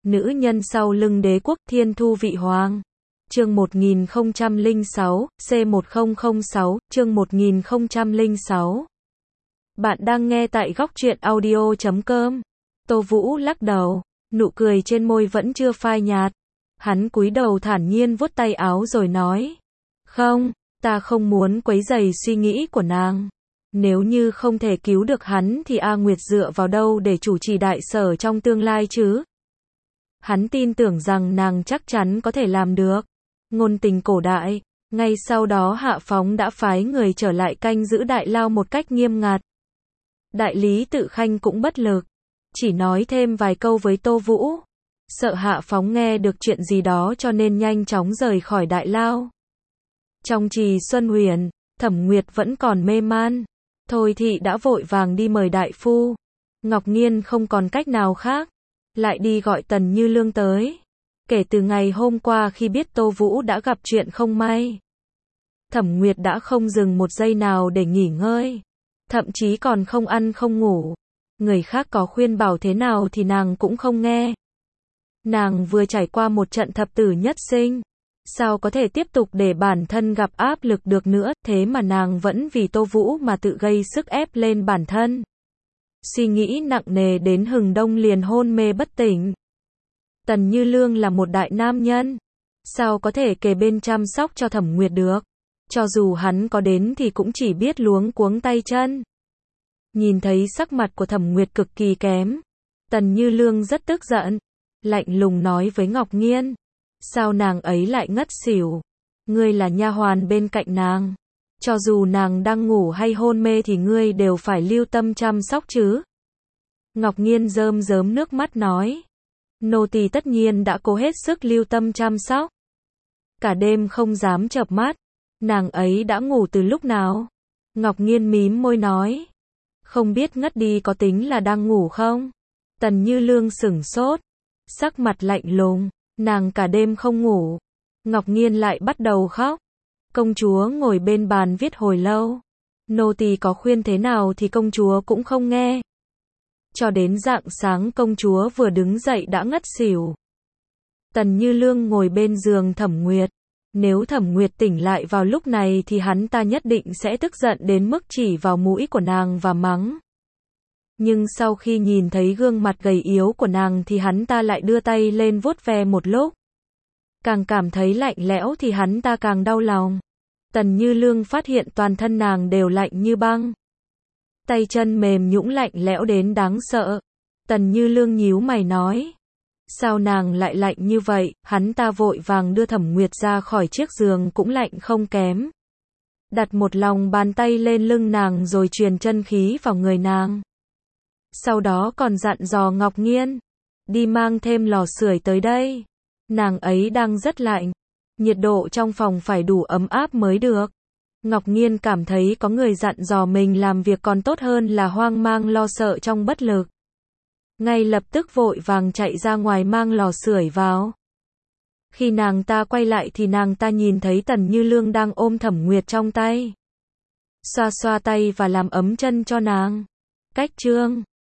Nữ nhân sau lưng đế quốc Thiên Thu Vị Hoàng. Chương 1006, C1006, chương 1006. Bạn đang nghe tại góc truyện audio.com. Tô Vũ lắc đầu, nụ cười trên môi vẫn chưa phai nhạt. Hắn cúi đầu thản nhiên vuốt tay áo rồi nói, không, ta không muốn quấy rầy suy nghĩ của nàng. Nếu như không thể cứu được hắn thì A Nguyệt dựa vào đâu để chủ trì đại sở trong tương lai chứ? Hắn tin tưởng rằng nàng chắc chắn có thể làm được. Ngôn tình cổ đại, ngay sau đó Hạ Phóng đã phái người trở lại canh giữ đại lao một cách nghiêm ngặt. Đại lý Tự Khanh cũng bất lực, chỉ nói thêm vài câu với Tô Vũ. Sợ Hạ Phóng nghe được chuyện gì đó cho nên nhanh chóng rời khỏi đại lao. Trong trì Xuân Huyền, Thẩm Nguyệt vẫn còn mê man. Thôi Thị đã vội vàng đi mời đại phu. Ngọc Nghiên không còn cách nào khác, lại đi gọi Tần Như Lương tới. Kể từ ngày hôm qua khi biết Tô Vũ đã gặp chuyện không may, Thẩm Nguyệt đã không dừng một giây nào để nghỉ ngơi, thậm chí còn không ăn không ngủ. Người khác có khuyên bảo thế nào thì nàng cũng không nghe. Nàng vừa trải qua một trận thập tử nhất sinh, sao có thể tiếp tục để bản thân gặp áp lực được nữa, thế mà nàng vẫn vì Tô Vũ mà tự gây sức ép lên bản thân. Suy nghĩ nặng nề đến hừng đông liền hôn mê bất tỉnh. Tần Như Lương là một đại nam nhân, sao có thể kề bên chăm sóc cho Thẩm Nguyệt được? Cho dù hắn có đến thì cũng chỉ biết luống cuống tay chân. Nhìn thấy sắc mặt của Thẩm Nguyệt cực kỳ kém, Tần Như Lương rất tức giận, lạnh lùng nói với Ngọc Nghiên, sao nàng ấy lại ngất xỉu? Ngươi là nha hoàn bên cạnh nàng, cho dù nàng đang ngủ hay hôn mê thì ngươi đều phải lưu tâm chăm sóc chứ. Ngọc Nghiên rơm rớm nước mắt nói, nô tỳ tất nhiên đã cố hết sức lưu tâm chăm sóc. Cả đêm không dám chợp mắt. Nàng ấy đã ngủ từ lúc nào? Ngọc Nghiên mím môi nói, không biết ngất đi có tính là đang ngủ không? Tần Như Lương sửng sốt, sắc mặt lạnh lùng, nàng cả đêm không ngủ. Ngọc Nghiên lại bắt đầu khóc. Công chúa ngồi bên bàn viết hồi lâu. Nô tỳ có khuyên thế nào thì công chúa cũng không nghe. Cho đến rạng sáng công chúa vừa đứng dậy đã ngất xỉu. Tần Như Lương ngồi bên giường Thẩm Nguyệt. Nếu Thẩm Nguyệt tỉnh lại vào lúc này thì hắn ta nhất định sẽ tức giận đến mức chỉ vào mũi của nàng và mắng. Nhưng sau khi nhìn thấy gương mặt gầy yếu của nàng thì hắn ta lại đưa tay lên vuốt ve một lúc. Càng cảm thấy lạnh lẽo thì hắn ta càng đau lòng. Tần Như Lương phát hiện toàn thân nàng đều lạnh như băng. Tay chân mềm nhũn lạnh lẽo đến đáng sợ. Tần Như Lương nhíu mày nói, sao nàng lại lạnh như vậy? Hắn ta vội vàng đưa Thẩm Nguyệt ra khỏi chiếc giường cũng lạnh không kém. Đặt một lòng bàn tay lên lưng nàng rồi truyền chân khí vào người nàng. Sau đó còn dặn dò Ngọc Nghiên, đi mang thêm lò sưởi tới đây. Nàng ấy đang rất lạnh, nhiệt độ trong phòng phải đủ ấm áp mới được. Ngọc Nghiên cảm thấy có người dặn dò mình làm việc còn tốt hơn là hoang mang lo sợ trong bất lực. Ngay lập tức vội vàng chạy ra ngoài mang lò sưởi vào. Khi nàng ta quay lại thì nàng ta nhìn thấy Tần Như Lương đang ôm Thẩm Nguyệt trong tay. Xoa xoa tay và làm ấm chân cho nàng. Cách chương